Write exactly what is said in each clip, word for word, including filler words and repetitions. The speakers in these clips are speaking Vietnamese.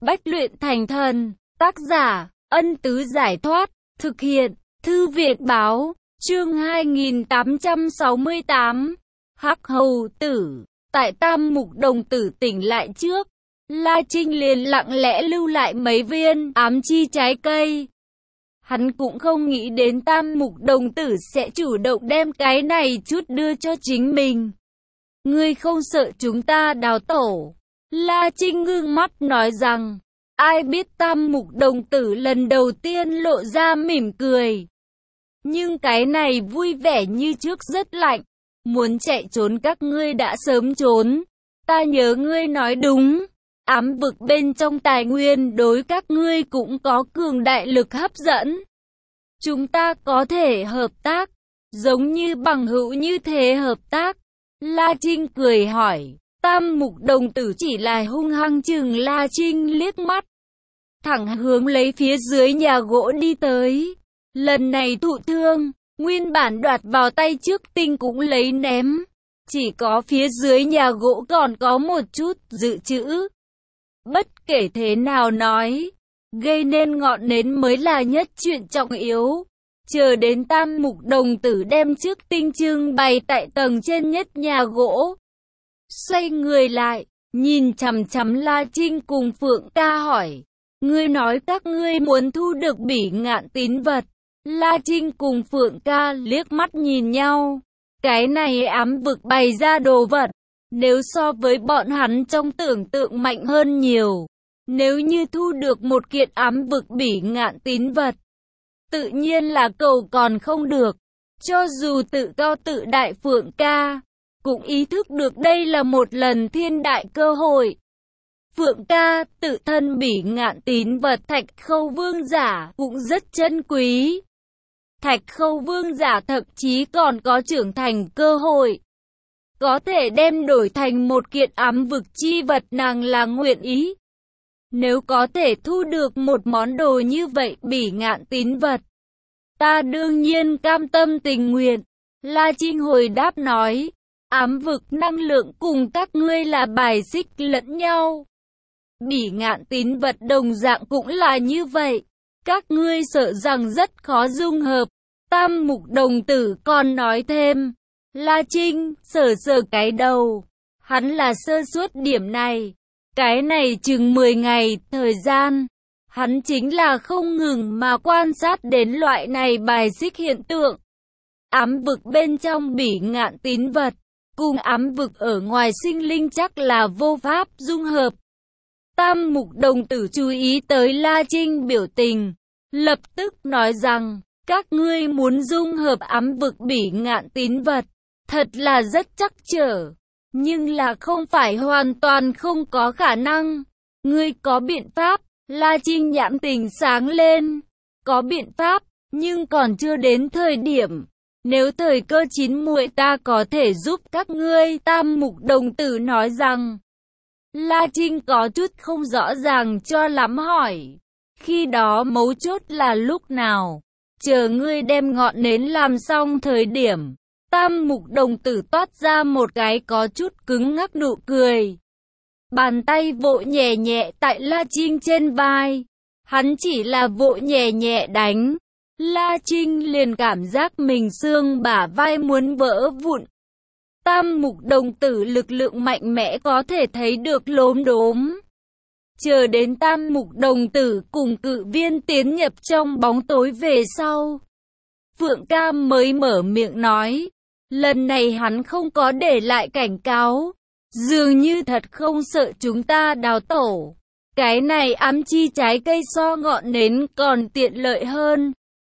Bách luyện thành thần. Tác giả, Ân Tứ Giải Thoát. Thực hiện, Thư viện Báo. Chương hai nghìn tám trăm sáu mươi tám. Hắc Hầu Tử. Tại Tam Mục Đồng Tử tỉnh lại trước, La Trinh liền lặng lẽ lưu lại mấy viên ám chi trái cây. Hắn cũng không nghĩ đến Tam Mục Đồng Tử sẽ chủ động đem cái này chút đưa cho chính mình. Ngươi không sợ chúng ta đào tổ? La Trinh ngưng mắt nói rằng, ai biết Tam Mục Đồng Tử lần đầu tiên lộ ra mỉm cười. Nhưng cái này vui vẻ như trước rất lạnh. Muốn chạy trốn các ngươi đã sớm trốn. Ta nhớ ngươi nói đúng. Ám vực bên trong tài nguyên đối các ngươi cũng có cường đại lực hấp dẫn. Chúng ta có thể hợp tác, giống như bằng hữu như thế hợp tác. La Trinh cười hỏi. Tam Mục Đồng Tử chỉ là hung hăng chừng La Trinh liếc mắt, thẳng hướng lấy phía dưới nhà gỗ đi tới. Lần này thụ thương, nguyên bản đoạt vào tay trước tinh cũng lấy ném. Chỉ có phía dưới nhà gỗ còn có một chút dự trữ. Bất kể thế nào nói, gây nên ngọn nến mới là nhất chuyện trọng yếu. Chờ đến Tam Mục Đồng Tử đem trước tinh trưng bày tại tầng trên nhất nhà gỗ. Xoay người lại, nhìn chằm chằm La Trinh cùng Phượng Ca hỏi. Ngươi nói các ngươi muốn thu được Bỉ Ngạn tín vật. La Trinh cùng Phượng Ca liếc mắt nhìn nhau. Cái này ám vực bày ra đồ vật, nếu so với bọn hắn trong tưởng tượng mạnh hơn nhiều. Nếu như thu được một kiện ám vực Bỉ Ngạn tín vật, tự nhiên là cầu còn không được. Cho dù tự cao tự đại Phượng Ca cũng ý thức được đây là một lần thiên đại cơ hội. Phượng Ca, tự thân Bỉ Ngạn tín vật Thạch Khâu Vương Giả cũng rất chân quý. Thạch Khâu Vương Giả thậm chí còn có trưởng thành cơ hội, có thể đem đổi thành một kiện ám vực chi vật nàng là nguyện ý. Nếu có thể thu được một món đồ như vậy Bỉ Ngạn tín vật, ta đương nhiên cam tâm tình nguyện. La Trinh hồi đáp nói, ám vực năng lượng cùng các ngươi là bài xích lẫn nhau. Bỉ Ngạn tín vật đồng dạng cũng là như vậy. Các ngươi sợ rằng rất khó dung hợp. Tam Mục Đồng Tử còn nói thêm. La Trinh sờ sờ cái đầu. Hắn là sơ suất điểm này. Cái này chừng mười ngày thời gian. Hắn chính là không ngừng mà quan sát đến loại này bài xích hiện tượng. Ám vực bên trong Bỉ Ngạn tín vật cùng ám vực ở ngoài sinh linh chắc là vô pháp dung hợp. Tam Mục Đồng Tử chú ý tới La Trinh biểu tình, lập tức nói rằng, các ngươi muốn dung hợp ám vực Bỉ Ngạn tín vật, thật là rất chắc trở, nhưng là không phải hoàn toàn không có khả năng. Ngươi có biện pháp? La Trinh nhãn tình sáng lên. Có biện pháp, nhưng còn chưa đến thời điểm. Nếu thời cơ chín muồi ta có thể giúp các ngươi. Tam Mục Đồng Tử nói rằng. La Trinh có chút không rõ ràng cho lắm hỏi. Khi đó mấu chốt là lúc nào? Chờ ngươi đem ngọn nến làm xong thời điểm. Tam Mục Đồng Tử toát ra một cái có chút cứng ngắc nụ cười. Bàn tay vỗ nhẹ nhẹ tại La Trinh trên vai. Hắn chỉ là vỗ nhẹ nhẹ đánh. La Trinh liền cảm giác mình xương bả vai muốn vỡ vụn. Tam Mục Đồng Tử lực lượng mạnh mẽ có thể thấy được lốm đốm. Chờ đến Tam Mục Đồng Tử cùng cự viên tiến nhập trong bóng tối về sau, Phượng Ca mới mở miệng nói. Lần này hắn không có để lại cảnh cáo. Dường như thật không sợ chúng ta đào tổ. Cái này ám chi trái cây so ngọn nến còn tiện lợi hơn.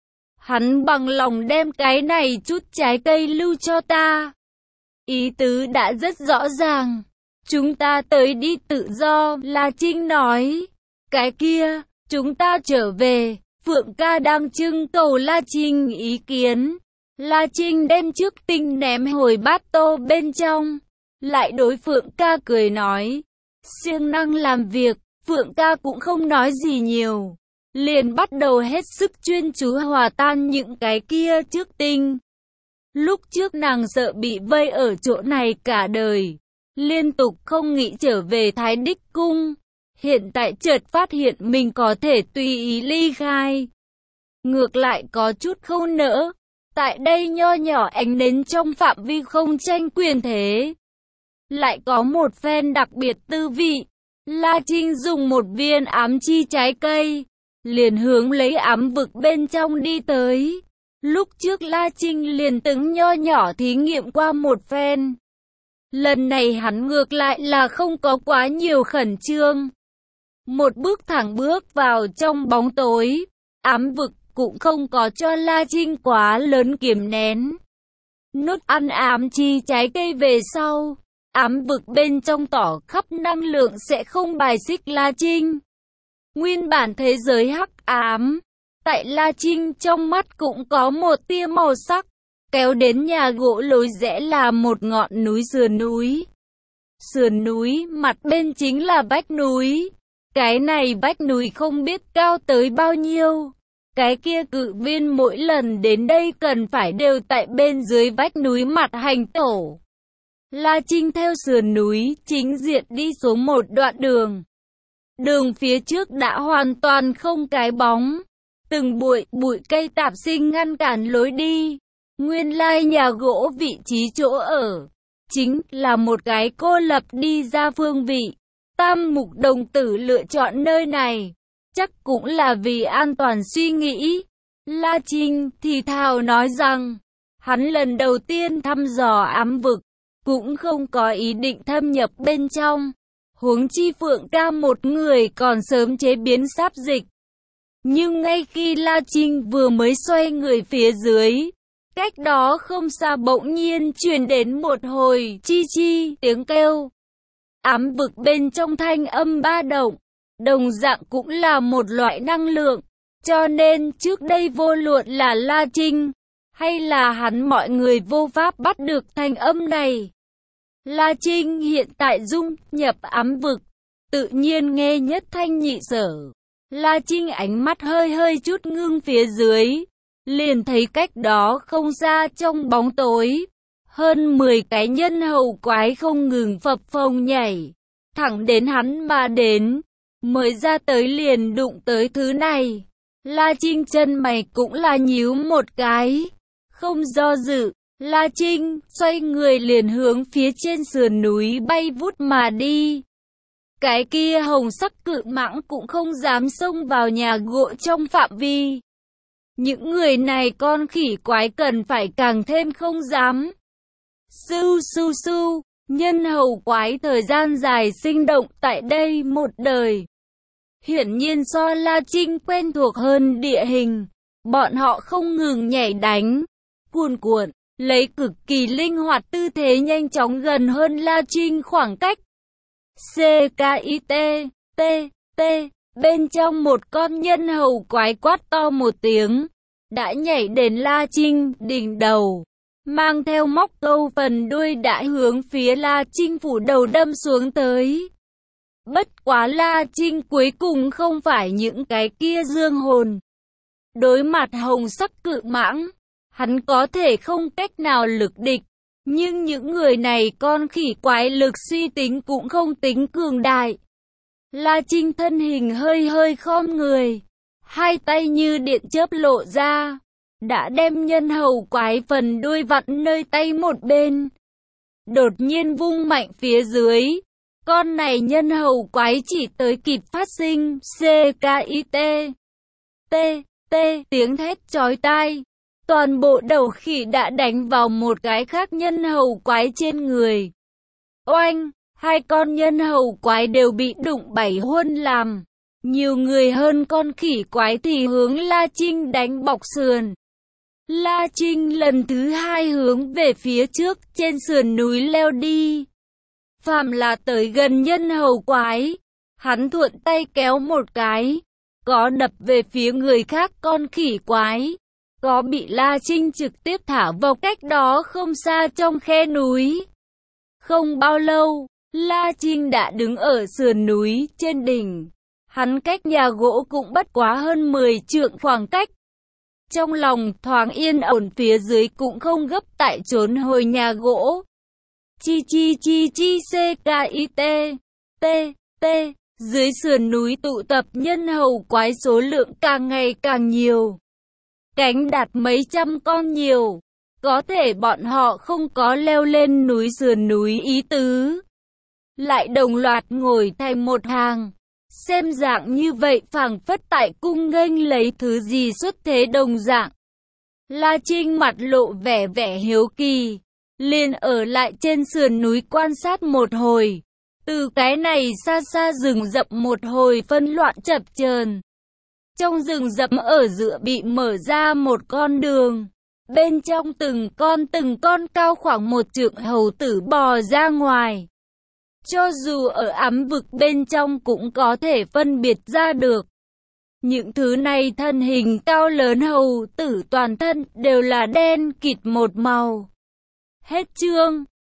Hắn bằng lòng đem cái này chút trái cây lưu cho ta. Ý tứ đã rất rõ ràng. Chúng ta tới đi tự do, La Trinh nói. Cái kia, chúng ta trở về. Phượng Ca đang trưng cầu La Trinh ý kiến. La Trinh đem trước tinh ném hồi bát tô bên trong. Lại đối Phượng Ca cười nói. Siêng năng làm việc, Phượng Ca cũng không nói gì nhiều. Liền bắt đầu hết sức chuyên chú hòa tan những cái kia trước tinh. Lúc trước nàng sợ bị vây ở chỗ này cả đời. Liên tục không nghĩ trở về Thái Đích Cung. Hiện tại chợt phát hiện mình có thể tùy ý ly khai. Ngược lại có chút không nỡ. Tại đây nho nhỏ ánh nến trong phạm vi không tranh quyền thế. Lại có một phen đặc biệt tư vị. La Trinh dùng một viên ám chi trái cây. Liền hướng lấy ám vực bên trong đi tới. Lúc trước La Trinh liền từng nho nhỏ thí nghiệm qua một phen. Lần này hắn ngược lại là không có quá nhiều khẩn trương. Một bước thẳng bước vào trong bóng tối. Ám vực cũng không có cho La Trinh quá lớn kiềm nén. Nốt ăn ám chi trái cây về sau. Ám vực bên trong tỏ khắp năng lượng sẽ không bài xích La Trinh. Nguyên bản thế giới hắc ám. Tại La Trinh trong mắt cũng có một tia màu sắc. Kéo đến nhà gỗ lối rẽ là một ngọn núi sườn núi. Sườn núi mặt bên chính là vách núi. Cái này vách núi không biết cao tới bao nhiêu. Cái kia cự viên mỗi lần đến đây cần phải đều tại bên dưới vách núi mặt hành tổ. La Trinh theo sườn núi chính diện đi xuống một đoạn đường. Đường phía trước đã hoàn toàn không cái bóng. Từng bụi bụi cây tạp sinh ngăn cản lối đi. Nguyên lai nhà gỗ vị trí chỗ ở. Chính là một cái cô lập đi ra phương vị. Tam mục đồng tử lựa chọn nơi này. Chắc cũng là vì an toàn suy nghĩ. La Trinh thì thào nói rằng. Hắn lần đầu tiên thăm dò ám vực. Cũng không có ý định thâm nhập bên trong. Huống chi Phượng ca một người còn sớm chế biến sáp dịch. Nhưng ngay khi La Trinh vừa mới xoay người phía dưới. Cách đó không xa bỗng nhiên truyền đến một hồi chi chi tiếng kêu. Ám vực bên trong thanh âm ba động. Đồng dạng cũng là một loại năng lượng. Cho nên trước đây vô luận là La Trinh. Hay là hắn mọi người vô pháp bắt được thanh âm này. La Trinh hiện tại dung nhập ám vực. Tự nhiên nghe nhất thanh nhị sở. La Trinh ánh mắt hơi hơi chút ngưng phía dưới. Liền thấy cách đó không xa trong bóng tối. Hơn mười cái nhân hầu quái không ngừng phập phồng nhảy. Thẳng đến hắn mà đến. Mới ra tới liền đụng tới thứ này. La Trinh chân mày cũng là nhíu một cái. Không do dự. La Trinh xoay người liền hướng phía trên sườn núi bay vút mà đi. Cái kia hồng sắc cự mãng cũng không dám xông vào nhà gỗ trong phạm vi. Những người này con khỉ quái cần phải càng thêm không dám. Su su su, nhân hầu quái thời gian dài sinh động tại đây một đời. Hiển nhiên so La Trinh quen thuộc hơn địa hình. Bọn họ không ngừng nhảy đánh, cuồn cuộn, lấy cực kỳ linh hoạt tư thế nhanh chóng gần hơn La Trinh khoảng cách. C K I T, T, T, bên trong một con nhân hầu quái quát to một tiếng, đã nhảy đến La Trinh đỉnh đầu, mang theo móc câu phần đuôi đã hướng phía La Trinh phủ đầu đâm xuống tới. Bất quá La Trinh cuối cùng không phải những cái kia dương hồn. Đối mặt hồng sắc cự mãng, hắn có thể không cách nào lực địch. Nhưng những người này con khỉ quái lực suy tính cũng không tính cường đại. La Trinh thân hình hơi hơi khom người. Hai tay như điện chớp lộ ra. Đã đem nhân hầu quái phần đuôi vặn nơi tay một bên. Đột nhiên vung mạnh phía dưới. Con này nhân hầu quái chỉ tới kịp phát sinh C K I T. T, T, tiếng thét chói tai. Toàn bộ đầu khỉ đã đánh vào một cái khác nhân hầu quái trên người. Oanh, hai con nhân hầu quái đều bị đụng bảy huân làm. Nhiều người hơn con khỉ quái thì hướng La Trinh đánh bọc sườn. La Trinh lần thứ hai hướng về phía trước trên sườn núi leo đi. Phàm là tới gần nhân hầu quái, hắn thuận tay kéo một cái, có đập về phía người khác con khỉ quái, có bị La Trinh trực tiếp thả vào cách đó không xa trong khe núi. Không bao lâu, La Trinh đã đứng ở sườn núi trên đỉnh. Hắn cách nhà gỗ cũng bất quá hơn mười trượng khoảng cách. Trong lòng thoáng yên ổn, phía dưới cũng không gấp tại trốn hồi nhà gỗ. Chi chi chi chi C K I T, T, T, Dưới sườn núi tụ tập nhân hầu quái số lượng càng ngày càng nhiều. Cánh đạt mấy trăm con nhiều. Có thể bọn họ không có leo lên núi sườn núi ý tứ. Lại đồng loạt ngồi thành một hàng. Xem dạng như vậy phảng phất tại cung nghênh lấy thứ gì xuất thế đồng dạng. La Trinh mặt lộ vẻ vẻ hiếu kỳ. Liền ở lại trên sườn núi quan sát một hồi. Từ cái này xa xa rừng rậm một hồi phân loạn chập chờn. Trong rừng rậm ở giữa bị mở ra một con đường. Bên trong từng con từng con cao khoảng một trượng hầu tử bò ra ngoài. Cho dù ở ám vực bên trong cũng có thể phân biệt ra được. Những thứ này thân hình cao lớn hầu tử toàn thân đều là đen kịt một màu. Hết chương.